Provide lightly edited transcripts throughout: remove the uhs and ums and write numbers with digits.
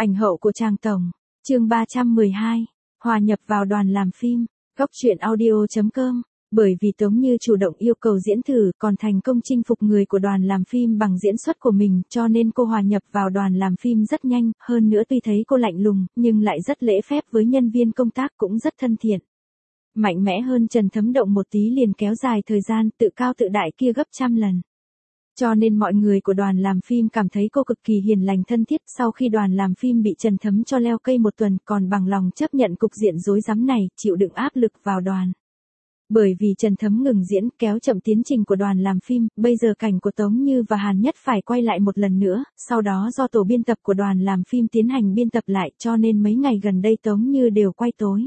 Ảnh hậu của Tràng Tổng. Chương 312. Hòa nhập vào đoàn làm phim. Góc truyện audio.com. Bởi vì Tống Như chủ động yêu cầu diễn thử, còn thành công chinh phục người của đoàn làm phim bằng diễn xuất của mình, cho nên cô hòa nhập vào đoàn làm phim rất nhanh, hơn nữa tuy thấy cô lạnh lùng, nhưng lại rất lễ phép với nhân viên công tác, cũng rất thân thiện. Mạnh mẽ hơn Trần Thấm động một tí liền kéo dài thời gian, tự cao tự đại kia gấp trăm lần. Cho nên mọi người của đoàn làm phim cảm thấy cô cực kỳ hiền lành thân thiết. Sau khi đoàn làm phim bị Trần Thấm cho leo cây một tuần, còn bằng lòng chấp nhận cục diện rối rắm này, chịu đựng áp lực vào đoàn. Bởi vì Trần Thấm ngừng diễn, kéo chậm tiến trình của đoàn làm phim, bây giờ cảnh của Tống Như và Hàn Nhất phải quay lại một lần nữa, sau đó do tổ biên tập của đoàn làm phim tiến hành biên tập lại, cho nên mấy ngày gần đây Tống Như đều quay tối.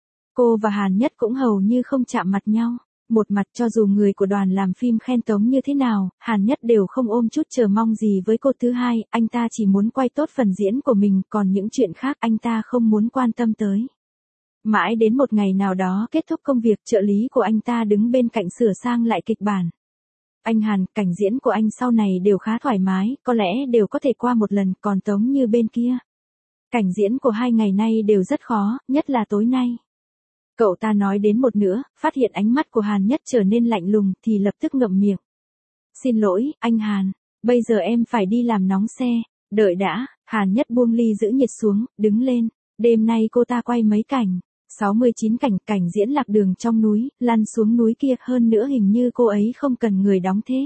Cô và Hàn Nhất cũng hầu như không chạm mặt nhau. Một mặt cho dù người của đoàn làm phim khen Tống như thế nào, Hàn Nhất đều không ôm chút chờ mong gì với cô. Thứ hai, anh ta chỉ muốn quay tốt phần diễn của mình, còn những chuyện khác anh ta không muốn quan tâm tới. Mãi đến một ngày nào đó kết thúc công việc, trợ lý của anh ta đứng bên cạnh sửa sang lại kịch bản. Anh Hàn, cảnh diễn của anh sau này đều khá thoải mái, có lẽ đều có thể qua một lần, còn Tống như bên kia. Cảnh diễn của 2 ngày nay đều rất khó, nhất là tối nay. Cậu ta nói đến một nửa, phát hiện ánh mắt của Hàn Nhất trở nên lạnh lùng, thì lập tức ngậm miệng. Xin lỗi, anh Hàn, bây giờ em phải đi làm nóng xe, đợi đã. Hàn Nhất buông ly giữ nhiệt xuống, đứng lên. Đêm nay cô ta quay mấy cảnh, 69 cảnh, cảnh diễn lạc đường trong núi, lăn xuống núi kia, hơn nữa hình như cô ấy không cần người đóng thế.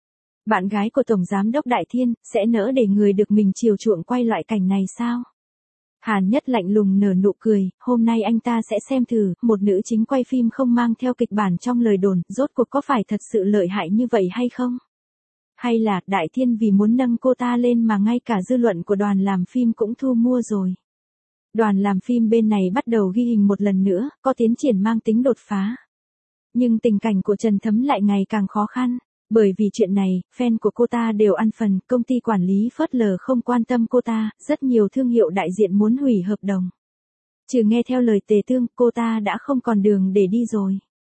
Bạn gái của Tổng Giám đốc Đại Thiên, sẽ nỡ để người được mình chiều chuộng quay loại cảnh này sao? Hàn Nhất lạnh lùng nở nụ cười, hôm nay anh ta sẽ xem thử, một nữ chính quay phim không mang theo kịch bản trong lời đồn, rốt cuộc có phải thật sự lợi hại như vậy hay không? Hay là, Đại Thiên vì muốn nâng cô ta lên mà ngay cả dư luận của đoàn làm phim cũng thu mua rồi. Đoàn làm phim bên này bắt đầu ghi hình một lần nữa, có tiến triển mang tính đột phá. Nhưng tình cảnh của Trần Thấm lại ngày càng khó khăn. Bởi vì chuyện này, fan của cô ta đều ăn phần, công ty quản lý phớt lờ không quan tâm cô ta, rất nhiều thương hiệu đại diện muốn hủy hợp đồng. Trừ nghe theo lời Tề Tương, cô ta đã không còn đường để đi rồi.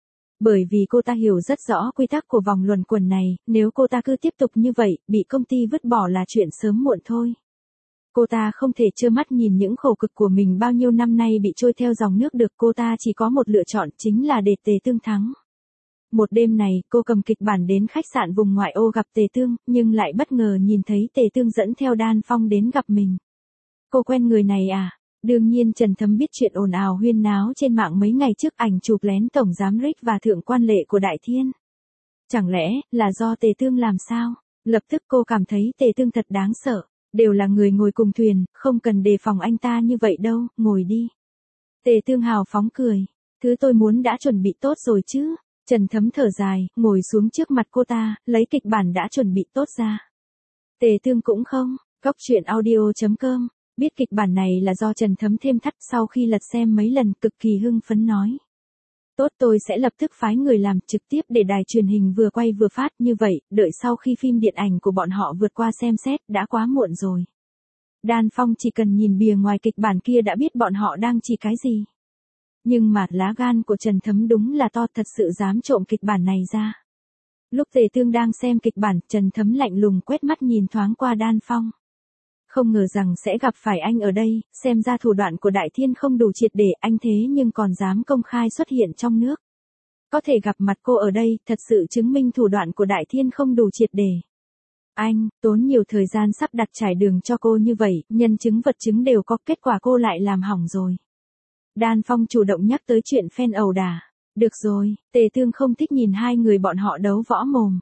Bởi vì cô ta hiểu rất rõ quy tắc của vòng luẩn quẩn này, nếu cô ta cứ tiếp tục như vậy, bị công ty vứt bỏ là chuyện sớm muộn thôi. Cô ta không thể trơ mắt nhìn những khổ cực của mình bao nhiêu năm nay bị trôi theo dòng nước được, cô ta chỉ có một lựa chọn, chính là để Tề Tương thắng. Một đêm này, cô cầm kịch bản đến khách sạn vùng ngoại ô gặp Tề Tương, nhưng lại bất ngờ nhìn thấy Tề Tương dẫn theo Đan Phong đến gặp mình. Cô quen người này à? Đương nhiên Trần Thấm biết chuyện ồn ào huyên náo trên mạng mấy ngày trước, ảnh chụp lén Tổng Giám Rick và Thượng quan Lệ của Đại Thiên. Chẳng lẽ, là do Tề Tương làm sao? Lập tức cô cảm thấy Tề Tương thật đáng sợ. Đều là người ngồi cùng thuyền, không cần đề phòng anh ta như vậy đâu, ngồi đi. Tề Tương hào phóng cười. Thứ tôi muốn đã chuẩn bị tốt rồi chứ? Trần Thấm thở dài, ngồi xuống trước mặt cô ta, lấy kịch bản đã chuẩn bị tốt ra. Tề Tương cũng không. Góc truyện audio.com. Biết kịch bản này là do Trần Thấm thêm thắt, sau khi lật xem mấy lần cực kỳ hưng phấn nói. Tốt, tôi sẽ lập tức phái người làm trực tiếp để đài truyền hình vừa quay vừa phát, như vậy, đợi sau khi phim điện ảnh của bọn họ vượt qua xem xét, đã quá muộn rồi. Đan Phong chỉ cần nhìn bìa ngoài kịch bản kia đã biết bọn họ đang chỉ cái gì. Nhưng mà lá gan của Trần Thấm đúng là to, thật sự dám trộm kịch bản này ra. Lúc Tề Tương đang xem kịch bản, Trần Thấm lạnh lùng quét mắt nhìn thoáng qua Đan Phong. Không ngờ rằng sẽ gặp phải anh ở đây, xem ra thủ đoạn của Đại Thiên không đủ triệt để, anh thế nhưng còn dám công khai xuất hiện trong nước. Có thể gặp mặt cô ở đây, thật sự chứng minh thủ đoạn của Đại Thiên không đủ triệt để. Anh, tốn nhiều thời gian sắp đặt trải đường cho cô như vậy, nhân chứng vật chứng đều có, kết quả cô lại làm hỏng rồi. Đan Phong chủ động nhắc tới chuyện fan ẩu đả. Được rồi, Tề Tương không thích nhìn hai người bọn họ đấu võ mồm.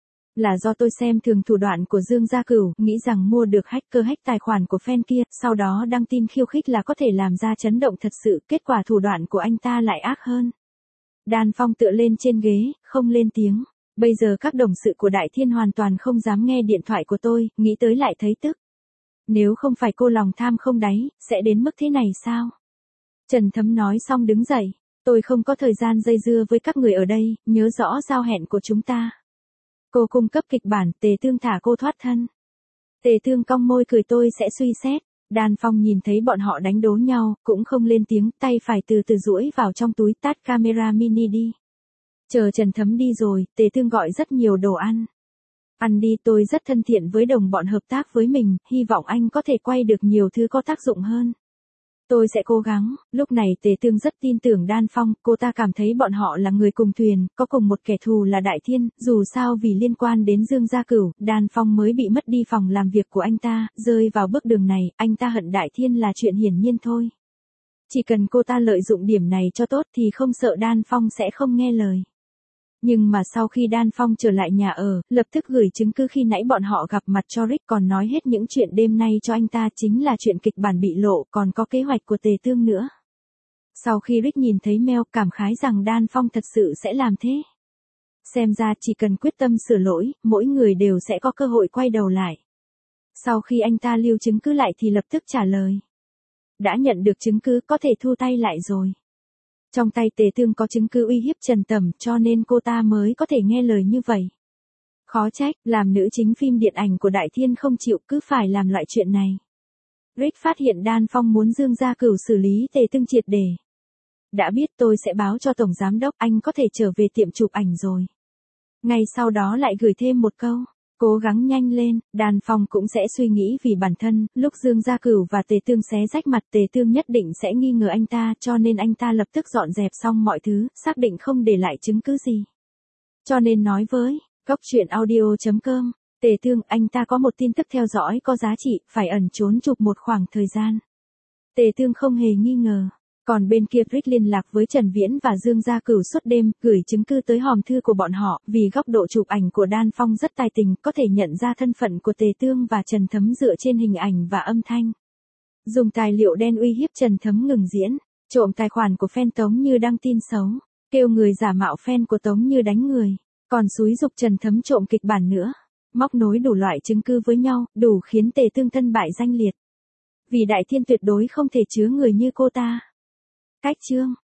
Là do tôi xem thường thủ đoạn của Dương Gia Cửu, nghĩ rằng mua được hacker hack tài khoản của fan kia, sau đó đăng tin khiêu khích là có thể làm ra chấn động thật sự, kết quả thủ đoạn của anh ta lại ác hơn. Đan Phong tựa lên trên ghế, không lên tiếng. Bây giờ các đồng sự của Đại Thiên hoàn toàn không dám nghe điện thoại của tôi, nghĩ tới lại thấy tức. Nếu không phải cô lòng tham không đáy, sẽ đến mức thế này sao? Trần Thấm nói xong đứng dậy. Tôi không có thời gian dây dưa với các người ở đây, nhớ rõ giao hẹn của chúng ta. Cô cung cấp kịch bản, Tề Tương thả cô thoát thân. Tề Tương cong môi cười, tôi sẽ suy xét. Đan Phong nhìn thấy bọn họ đánh đố nhau, cũng không lên tiếng, tay phải từ từ duỗi vào trong túi, tắt camera mini đi. Chờ Trần Thấm đi rồi, Tề Tương gọi rất nhiều đồ ăn. Ăn đi, tôi rất thân thiện với đồng bọn hợp tác với mình, hy vọng anh có thể quay được nhiều thứ có tác dụng hơn. Tôi sẽ cố gắng. Lúc này Tề Tương rất tin tưởng Đan Phong, cô ta cảm thấy bọn họ là người cùng thuyền, có cùng một kẻ thù là Đại Thiên, dù sao vì liên quan đến Dương Gia Cửu, Đan Phong mới bị mất đi phòng làm việc của anh ta, rơi vào bước đường này, anh ta hận Đại Thiên là chuyện hiển nhiên thôi. Chỉ cần cô ta lợi dụng điểm này cho tốt thì không sợ Đan Phong sẽ không nghe lời. Nhưng mà sau khi Đan Phong trở lại nhà ở, lập tức gửi chứng cứ khi nãy bọn họ gặp mặt cho Rick, còn nói hết những chuyện đêm nay cho anh ta, chính là chuyện kịch bản bị lộ, còn có kế hoạch của Tề Tương nữa. Sau khi Rick nhìn thấy mail, cảm khái rằng Đan Phong thật sự sẽ làm thế. Xem ra chỉ cần quyết tâm sửa lỗi, mỗi người đều sẽ có cơ hội quay đầu lại. Sau khi anh ta lưu chứng cứ lại thì lập tức trả lời. Đã nhận được chứng cứ, có thể thu tay lại rồi. Trong tay Tề Tương có chứng cứ uy hiếp Trần Tầm, cho nên cô ta mới có thể nghe lời như vậy. Khó trách, làm nữ chính phim điện ảnh của Đại Thiên không chịu, cứ phải làm loại chuyện này. Rick phát hiện Đan Phong muốn Dương Gia Cửu xử lý Tề Tương triệt để. Đã biết, tôi sẽ báo cho Tổng Giám Đốc, anh có thể trở về tiệm chụp ảnh rồi. Ngay sau đó lại gửi thêm một câu. Cố gắng nhanh lên, Đan Phong cũng sẽ suy nghĩ vì bản thân, lúc Dương Gia Cửu và Tề Tương xé rách mặt, Tề Tương nhất định sẽ nghi ngờ anh ta, cho nên anh ta lập tức dọn dẹp xong mọi thứ, xác định không để lại chứng cứ gì. Cho nên nói với goctruyện.audio.com, Tề Tương, anh ta có một tin tức theo dõi có giá trị, phải ẩn trốn chụp một khoảng thời gian. Tề Tương không hề nghi ngờ. Còn bên kia Rick liên lạc với Trần Viễn và Dương Gia Cửu suốt đêm, gửi chứng cứ tới hòm thư của bọn họ, vì góc độ chụp ảnh của Đan Phong rất tài tình, có thể nhận ra thân phận của Tề Tương và Trần Thấm dựa trên hình ảnh và âm thanh. Dùng tài liệu đen uy hiếp Trần Thấm ngừng diễn, trộm tài khoản của fan Tống Như đăng tin xấu, kêu người giả mạo fan của Tống Như đánh người, còn xúi giục Trần Thấm trộm kịch bản nữa. Móc nối đủ loại chứng cứ với nhau, đủ khiến Tề Tương thân bại danh liệt. Vì Đại Thiên tuyệt đối không thể chứa người như cô ta. Cách chương